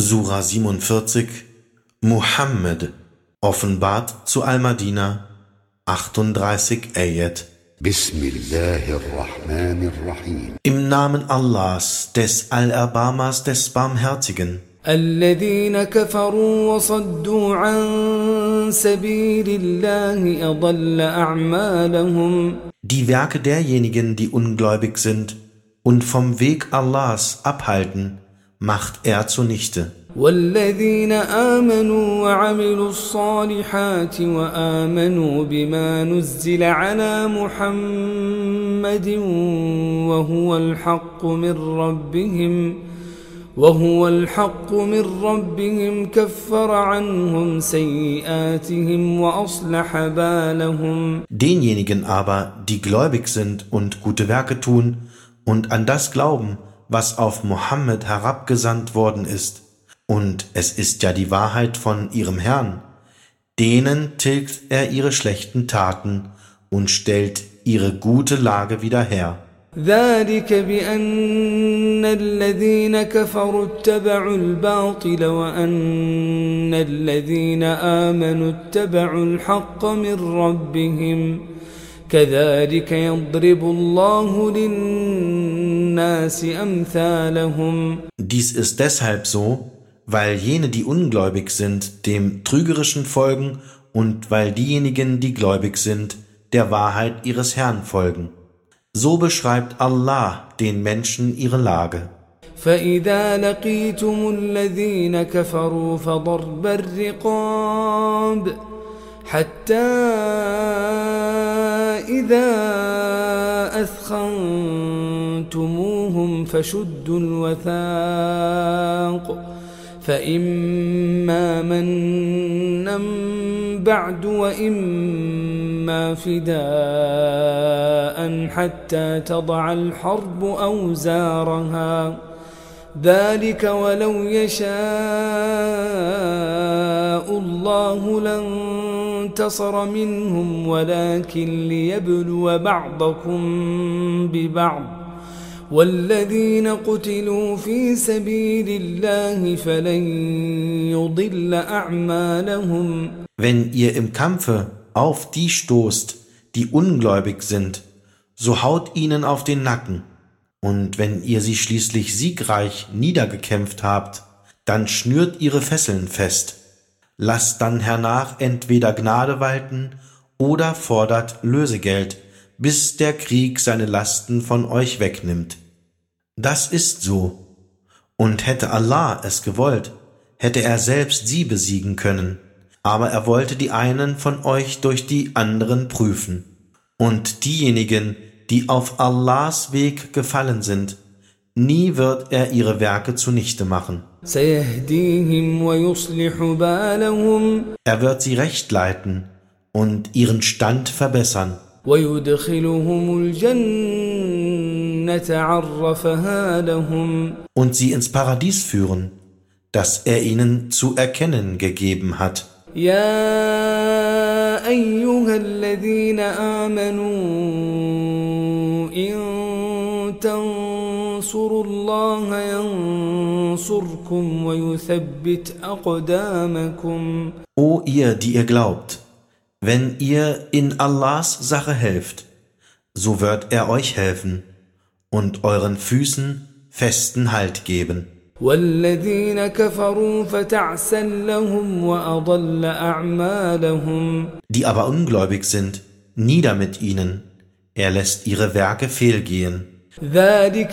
Sura 47 Muhammad, offenbart zu Al-Madina, 38 Ayat. Bismillahirrahmanirrahim. Im Namen Allahs, des Allerbarmers, des Barmherzigen. الذين كفروا وصدوا عن سبيل الله أضل أعمالهم. Die Werke derjenigen, die ungläubig sind und vom Weg Allahs abhalten, macht er zunichte. والذين آمنوا وعملوا الصالحات وآمنوا بما نزل على محمد وهو الحق من ربهم كفر عنهم سيئاتهم وأصلح بالهم. Denjenigen aber, die gläubig sind und gute Werke tun und an das glauben, was auf Mohammed herabgesandt worden ist, und es ist ja die Wahrheit von ihrem Herrn, denen tilgt er ihre schlechten Taten und stellt ihre gute Lage wieder her. ذلك بأن الذين كفروا اتبعوا الباطل وأن الذين آمنوا اتبعوا الحق من ربهم كذلك يضرب الله للناس أمثالهم. Dies ist deshalb so, weil jene, die ungläubig sind, dem Trügerischen folgen und weil diejenigen, die gläubig sind, der Wahrheit ihres Herrn folgen. So beschreibt Allah den Menschen ihre Lage. فإذا لقيتم الذين كفروا فضرب الرقاب حتى إذا أثخنتموهم فشدوا الوثاق فإما منا بعد وإما فداء حتى تضع الحرب أوزارها ذلك ولو يشاء الله لانتصر منهم ولكن ليبلو بعضكم ببعض والذين قتلوا في سبيل الله فلن يضل أعمالهم. Wenn ihr im Kampfe auf die stoßt, die ungläubig sind, so haut ihnen auf den Nacken. Und wenn ihr sie schließlich siegreich niedergekämpft habt, dann schnürt ihre Fesseln fest. Lasst dann hernach entweder Gnade walten oder fordert Lösegeld, bis der Krieg seine Lasten von euch wegnimmt. Das ist so. Und hätte Allah es gewollt, hätte er selbst sie besiegen können. Aber er wollte die einen von euch durch die anderen prüfen. Und diejenigen, die auf Allahs Weg gefallen sind, nie wird er ihre Werke zunichte machen. Er wird sie recht leiten und ihren Stand verbessern. Und sie ins Paradies führen, das er ihnen zu erkennen gegeben hat. يا أيها الذين آمنوا إن تنصروا الله ينصركم ويثبت أقدامكم. O ihr, die ihr glaubt, wenn ihr in Allahs Sache helft, so wird er euch helfen und euren Füßen festen Halt geben. والذين كفروا فتعسا لهم وأضل أعمالهم. Die aber ungläubig sind, nieder mit ihnen, er lässt ihre Werke fehlgehen. ذلك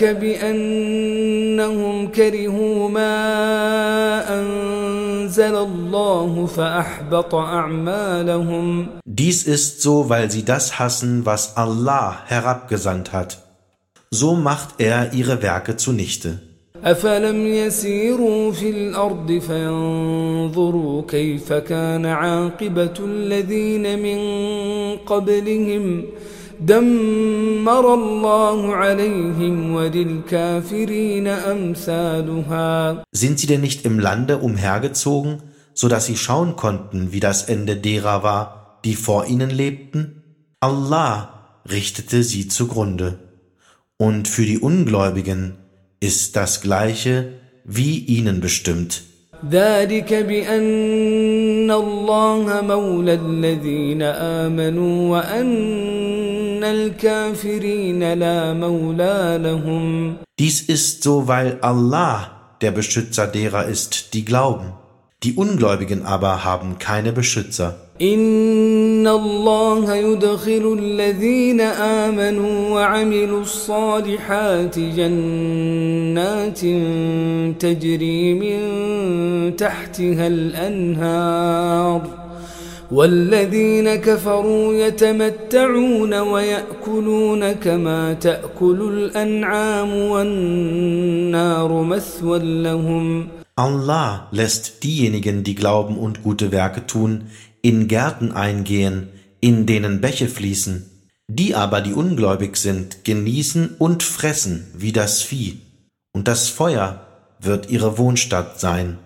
بأنهم كرهوا ما أنزل الله فأحبط أعمالهم. Dies ist so, weil sie das hassen, was Allah herabgesandt hat. So macht er ihre Werke zunichte. أفلم يسيروا في الأرض فينظروا كيف كان عاقبة الذين من قبلهم دمر الله عليهم وللكافرين أمثالها. Sind sie denn nicht im Lande umhergezogen, so dass sie schauen konnten, wie das Ende derer war, die vor ihnen lebten? Allah richtete sie zugrunde. Und für die Ungläubigen ist das Gleiche wie ihnen bestimmt. ذلك بأن الله مولى الذين آمنوا وأن الكافرين لا مولى لهم. Dies ist so, weil Allah der Beschützer derer ist, die glauben. Die Ungläubigen aber haben keine Beschützer. إن الله يدخل الذين آمنوا وعملوا الصالحات جنات تجري من تحتها الأنهار والذين كفروا يتمتعون ويأكلون كما تأكل الأنعام والنار مثوى لهم. Allah lässt diejenigen, die glauben und gute Werke tun, in Gärten eingehen, in denen Bäche fließen. Die aber, die ungläubig sind, genießen und fressen wie das Vieh. Und das Feuer wird ihre Wohnstatt sein.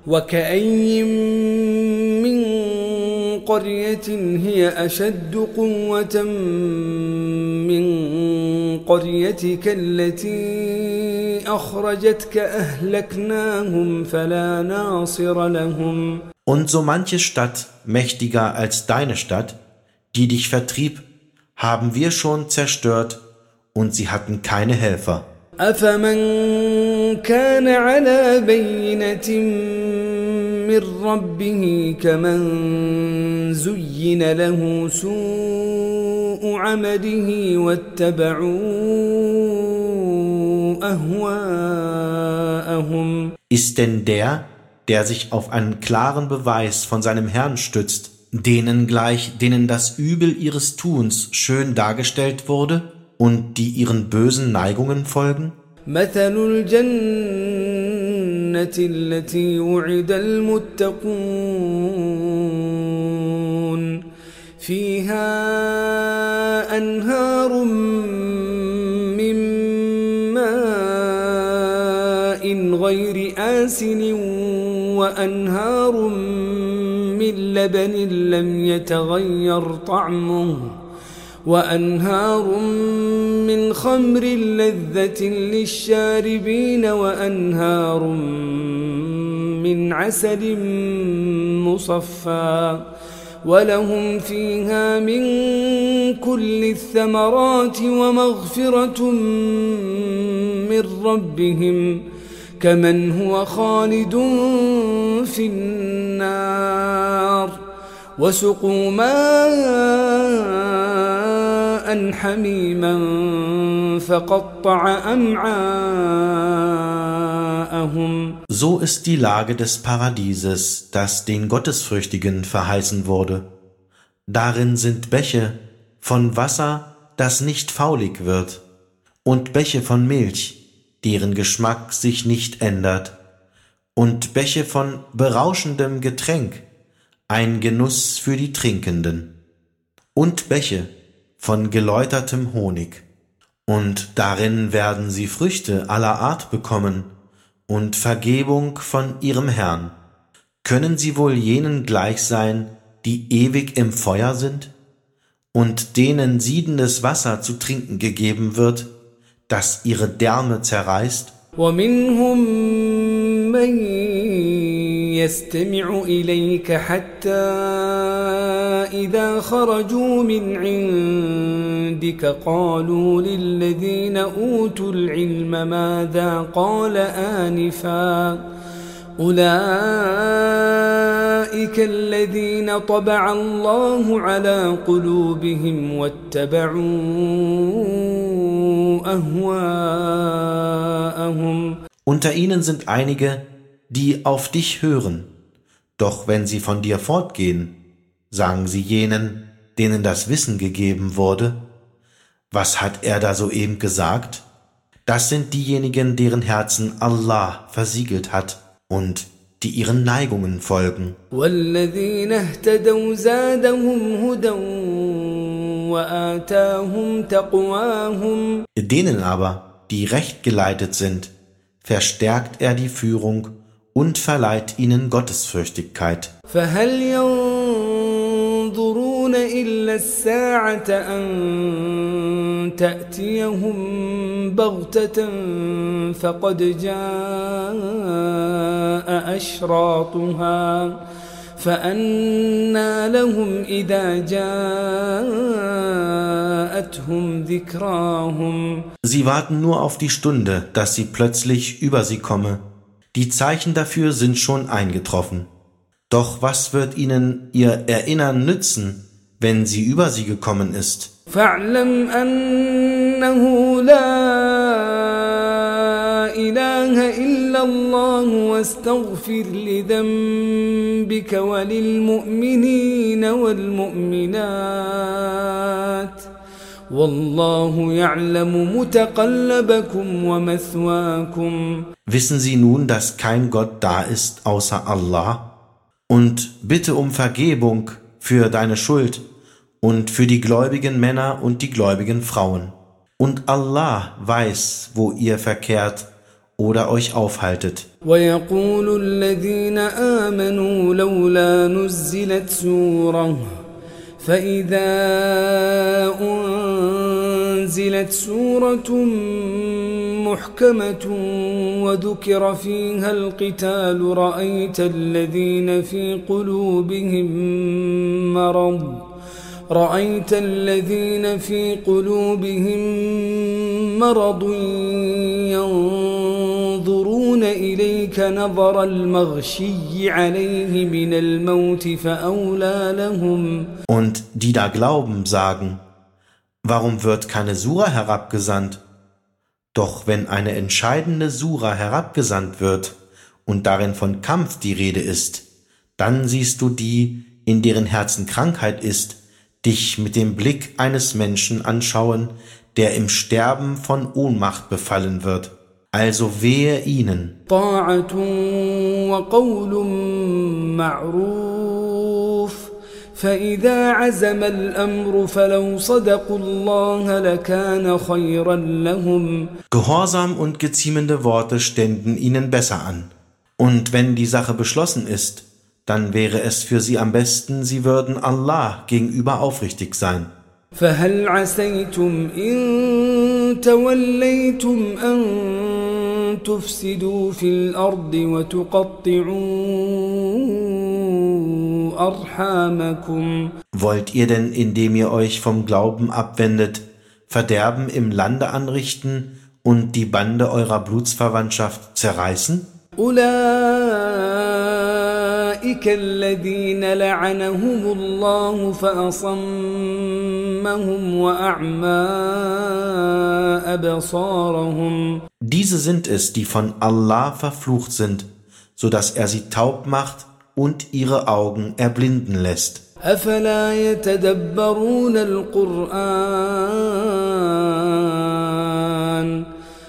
قرية هي أشد قوة من قريتك التي أخرجتك أهلكناهم فلا ناصر لهم. Und so manche Stadt mächtiger als deine Stadt, die dich vertrieb, haben wir schon zerstört, und sie hatten keine Helfer. أفمن كان على بينة من ربه كمن زين له سوء عمله واتبعوا أهواءهم. Ist denn der sich auf einen klaren Beweis von seinem Herrn stützt, denen gleich, denen das Übel ihres Tuns schön dargestellt wurde und die ihren bösen Neigungen folgen? مثل الجنة التي وعد المتقون فيها أنهار من ماء غير آسن وأنهار من لبن لم يتغير طعمه وأنهار من خمر لذة للشاربين وأنهار من عسل مصفى ولهم فيها من كل الثمرات ومغفرة من ربهم كمن هو خالد في النار وسقوا ماء حميما فقطع أمعاءهم. So ist die Lage des Paradieses, das den Gottesfürchtigen verheißen wurde. Darin sind Bäche von Wasser, das nicht faulig wird, und Bäche von Milch, deren Geschmack sich nicht ändert, und Bäche von berauschendem Getränk, ein Genuss für die Trinkenden, und Bäche von geläutertem Honig. Und darin werden sie Früchte aller Art bekommen und Vergebung von ihrem Herrn. Können sie wohl jenen gleich sein, die ewig im Feuer sind und denen siedendes Wasser zu trinken gegeben wird, das ihre Därme zerreißt? ومنهم من يستمع إليك حتى إذا خرجوا من عندك قالوا للذين أوتوا العلم ماذا قال آنفا أولئك الذين طبع الله على قلوبهم واتبعوا أهواءهم. Unter ihnen sind einige, die auf dich hören. Doch wenn sie von dir fortgehen, sagen sie jenen, denen das Wissen gegeben wurde, was hat er da soeben gesagt? Das sind diejenigen, deren Herzen Allah versiegelt hat und die ihren Neigungen folgen. وَالَّذِينَ اهْتَدَوْا زَادَهُمْ هُدًى وَآتَاهُمْ تَقْوَاهُمْ. Denen aber, die recht geleitet sind, verstärkt er die Führung und verleiht ihnen Gottesfürchtigkeit. فَهَلْ يَنظُرُونَ إلا الساعة أن تأتيهم بغتة فقد جاء أشراطها فأنى لهم إذا جاءتهم ذكراهم. Sie warten nur auf die Stunde, dass sie plötzlich über sie komme. Die Zeichen dafür sind schon eingetroffen. Doch was wird ihnen ihr Erinnern nützen, wenn sie über sie gekommen ist? فاعلم أنه لا إله إلا الله واستغفر لذنبك وللمؤمنين والمؤمنات والله يعلم متقلبكم ومثواكم. Wissen Sie nun, dass kein Gott da ist außer Allah? Und bitte um Vergebung für deine Schuld und für die gläubigen Männer und die gläubigen Frauen. Und Allah weiß, wo ihr verkehrt oder euch aufhaltet. ويقول الذين آمنوا لولا نزلت سورة فإذا أنزلت سورة محكمة وذكر فيها القتال رأيت الذين في قلوبهم مرض ينظرون إليك نظر المغشي عليه من الموت فأولى لهم. Und die da glauben, sagen, warum wird keine Sura herabgesandt? Doch wenn eine entscheidende Sura herabgesandt wird und darin von Kampf die Rede ist, dann siehst du die, in deren Herzen Krankheit ist, dich mit dem Blick eines Menschen anschauen, der im Sterben von Ohnmacht befallen wird. Also wehe ihnen. طاعة وقول معروف فإذا عزم الأمر فلو صدقوا الله لكان خيرا لهم. Gehorsam und geziemende Worte ständen ihnen besser an. Und wenn die Sache beschlossen ist, dann wäre es für sie am besten, sie würden Allah gegenüber aufrichtig sein. فهل عسيتم إن توليتم أن تفسدوا في الأرض وتقطعوا أرحامكم. Wollt ihr denn, indem ihr euch vom Glauben abwendet, Verderben im Lande anrichten und die Bande eurer Blutsverwandtschaft zerreißen? أولئك الذين لعنهم الله فأصمهم وأعمى أبصارهم. Diese sind es, die von Allah verflucht sind, so dass er sie taub macht und ihre Augen erblinden lässt. أفلا يتدبرون القرآن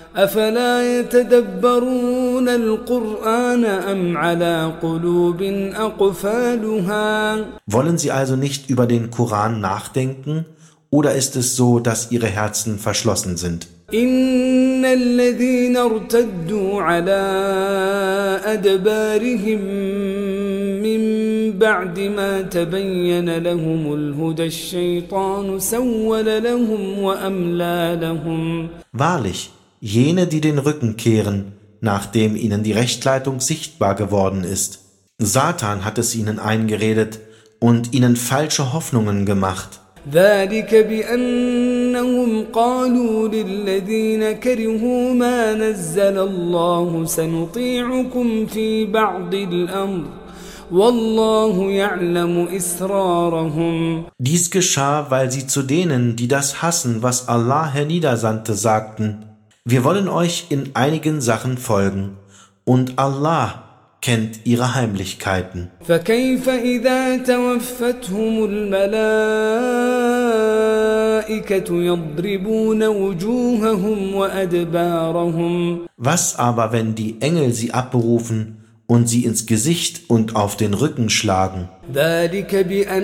أم على قلوب أقفالها. Wollen sie also nicht über den Koran nachdenken, oder ist es so, dass ihre Herzen verschlossen sind? إن الذين ارتدوا على أدبارهم من بعد ما تبين لهم الهدى الشيطان سول لهم وأملى لهم. Wahrlich, jene, die den Rücken kehren, nachdem ihnen die Rechtleitung sichtbar geworden ist. Satan hat es ihnen eingeredet und ihnen falsche Hoffnungen gemacht. ذلك بأنهم قالوا للذين كرهوا ما نزل الله سنطيعكم في بعض الأمر والله يعلم إسرارهم. Dies geschah, weil sie zu denen, die das hassen, was Allah herniedersandte, sagten: Wir wollen euch in einigen Sachen folgen, und Allah kennt ihre Heimlichkeiten. فكيف إذا توفتهم الملائكة يضربون وجوههم وأدبارهم. Was aber, wenn die Engel sie abberufen und sie ins Gesicht und auf den Rücken schlagen? ذلك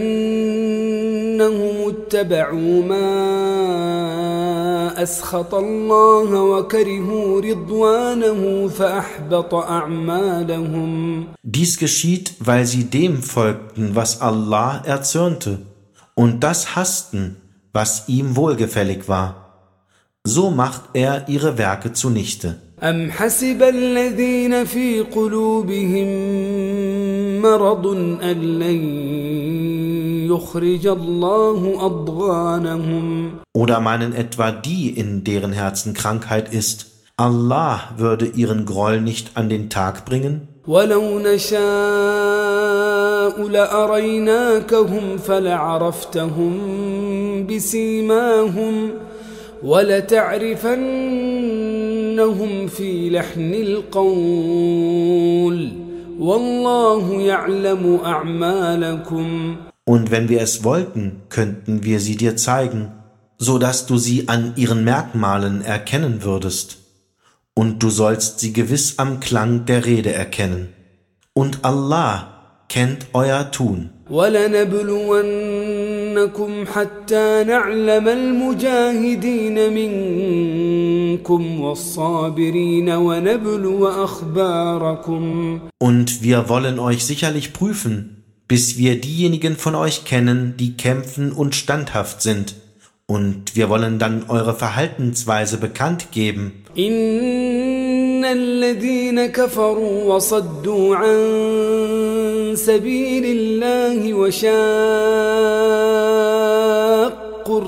بأنهم اتبعوا ما أسخط الله وكرهوا رضوانه فأحبط أعمالهم. Dies geschieht, weil sie dem folgten, was Allah erzürnte, und das hassten, was ihm wohlgefällig war. So macht er ihre Werke zunichte. أم حسب الذين في قلوبهم مرض أن لن يخرج الله أضغانهم Oder meinen etwa die, in deren Herzen Krankheit ist, Allah würde ihren Groll nicht an den Tag bringen? ولو نشاء لأريناكهم فلعرفتهم بسيماهم ولتعرفنهم في لحن القول والله يعلم أعمالكم. Und wenn wir es wollten, könnten wir sie dir zeigen, so dass du sie an ihren Merkmalen erkennen würdest. Und du sollst sie gewiss am Klang der Rede erkennen. Und Allah kennt euer Tun. وَلَنَبْلُوَنَّكُمْ حَتَّى نَعْلَمَ الْمُجَاهِدِينَ مِنكُمْ وَالصَّابِرِينَ وَنَبْلُوَ أَخْبَارَكُمْ. Und wir wollen euch sicherlich prüfen, bis wir diejenigen von euch kennen, die kämpfen und standhaft sind. Und wir wollen dann eure Verhaltensweise bekannt geben. إِنَّ الَّذِينَ كَفَرُوا وَصَدُّوا عَن سَبِيلِ اللَّهِ وَشَاقُّوا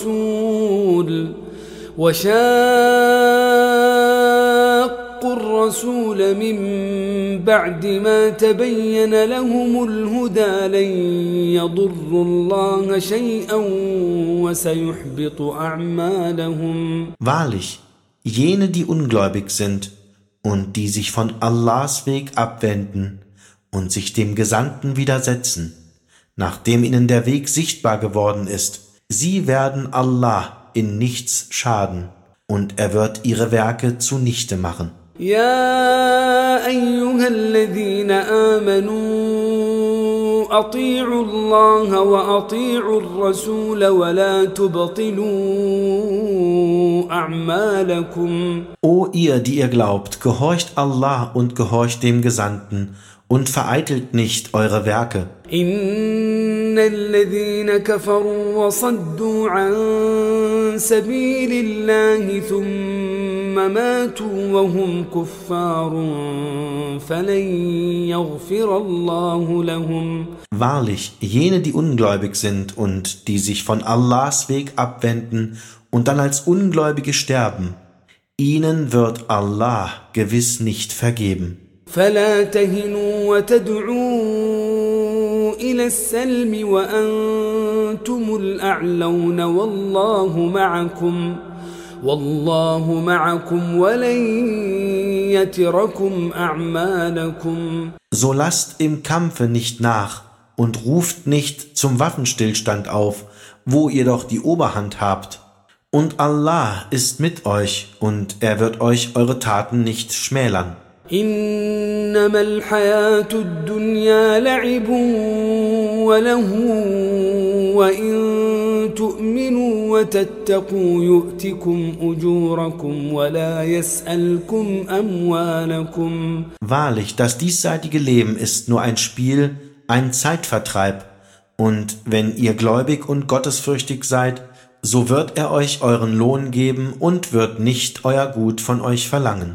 الرَّسُولَ مِن بَعْدِ مَا تَبَيَّنَ لَهُمُ الْهُدَى لَن يَضُرُّوا اللَّهَ شَيْئًا وَسَيُحْبِطُ أَعْمَالَهُمْ. Wahrlich, jene, die ungläubig sind und die sich von Allahs Weg abwenden und sich dem Gesandten widersetzen, nachdem ihnen der Weg sichtbar geworden ist, sie werden Allah in nichts schaden und er wird ihre Werke zunichte machen. يا أيها الذين آمنوا أطيعوا الله وأطيعوا الرسول ولا تبطلوا أعمالكم. O ihr, die ihr glaubt, gehorcht Allah und gehorcht dem Gesandten und vereitelt nicht eure Werke. إن الذين كفروا وصدوا عن سبيل الله ثم ماتوا وهم كفار فلن يغفر الله لهم. Wahrlich, jene, die ungläubig sind und die sich von Allahs Weg abwenden und dann als Ungläubige sterben, ihnen wird Allah gewiss nicht vergeben. فلا تهنوا وتدعوا إلى السلم وأنتم الأعلون والله معكم ولن يتركم أعمالكم. So lasst im Kampfe nicht nach und ruft nicht zum Waffenstillstand auf, wo ihr doch die Oberhand habt. Und Allah ist mit euch und er wird euch eure Taten nicht schmälern. إنما الحياة الدنيا لعب وله وإن تؤمنوا وتتقوا يؤتكم أجوركم ولا يسألكم أموالكم. Wahrlich, das diesseitige Leben ist nur ein Spiel, ein Zeitvertreib. Und wenn ihr gläubig und gottesfürchtig seid, so wird er euch euren Lohn geben und wird nicht euer Gut von euch verlangen.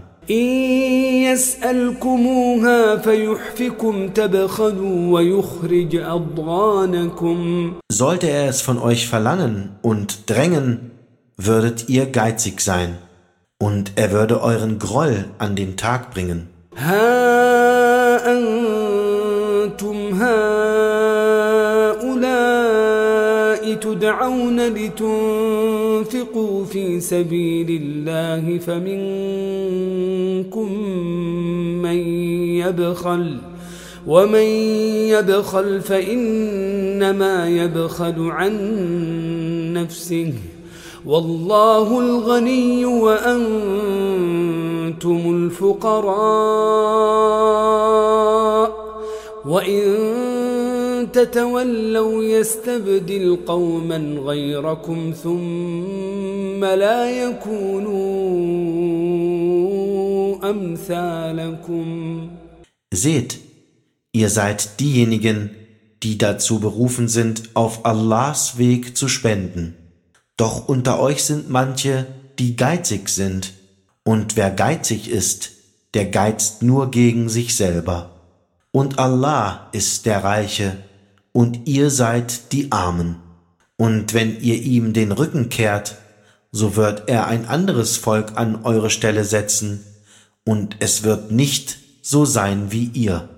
يسألكموها فيحفكم تبخلوا ويخرج أضغانكم. Sollte er es von euch verlangen und drängen, würdet ihr geizig sein, und er würde euren Groll an den Tag bringen. ها أنتم هؤلاء تدعون لتنفقوا في سبيل الله فمنكم من يبخل ومن يبخل فإنما يبخل عن نفسه والله الغني وأنتم الفقراء وإن تتولوا يستبدل قوما غيركم ثم لا يكونوا أمثالكم. Seht, ihr seid diejenigen, die dazu berufen sind, auf Allahs Weg zu spenden. Doch unter euch sind manche, die geizig sind, und wer geizig ist, der geizt nur gegen sich selber. Und Allah ist der Reiche, und ihr seid die Armen. Und wenn ihr ihm den Rücken kehrt, so wird er ein anderes Volk an eure Stelle setzen, und es wird nicht so sein wie ihr.